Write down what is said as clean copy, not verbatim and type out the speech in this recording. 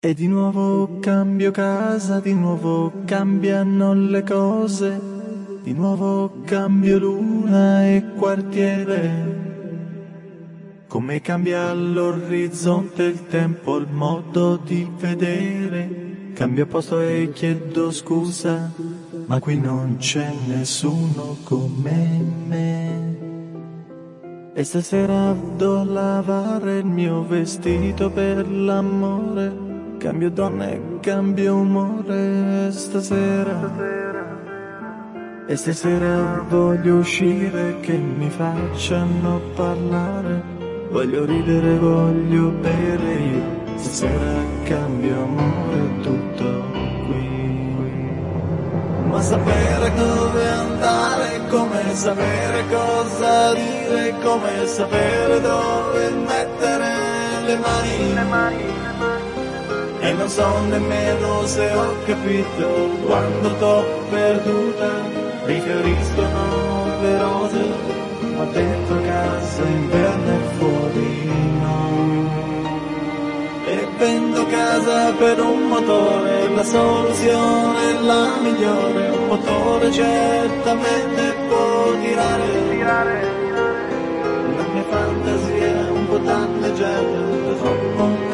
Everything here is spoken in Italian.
E di nuovo cambio casa, di nuovo cambiano le cose, di nuovo cambio luna e quartiere. Come cambia all'orizzonte il tempo, il modo di vedere. Cambio posto e chiedo scusa, ma qui non c'è nessuno come me. E stasera do lavare il mio vestito per l'amore. Cambio donna e cambio umore stasera. E stasera voglio uscire, che mi facciano parlare. Voglio ridere, voglio bere io. Stasera cambio amore, tutto qui. Ma sapere dove andare, come sapere cosa dire, come sapere dove mettere le mani. E non so nemmeno se ho capito quando t'ho perduta. Rifioriscono le rose, ma dentro casa inverno e fuori no. E vendo casa per un motore, la soluzione è la migliore. Un motore certamente può tirare. La mia fantasia è un po' danneggiata, troppo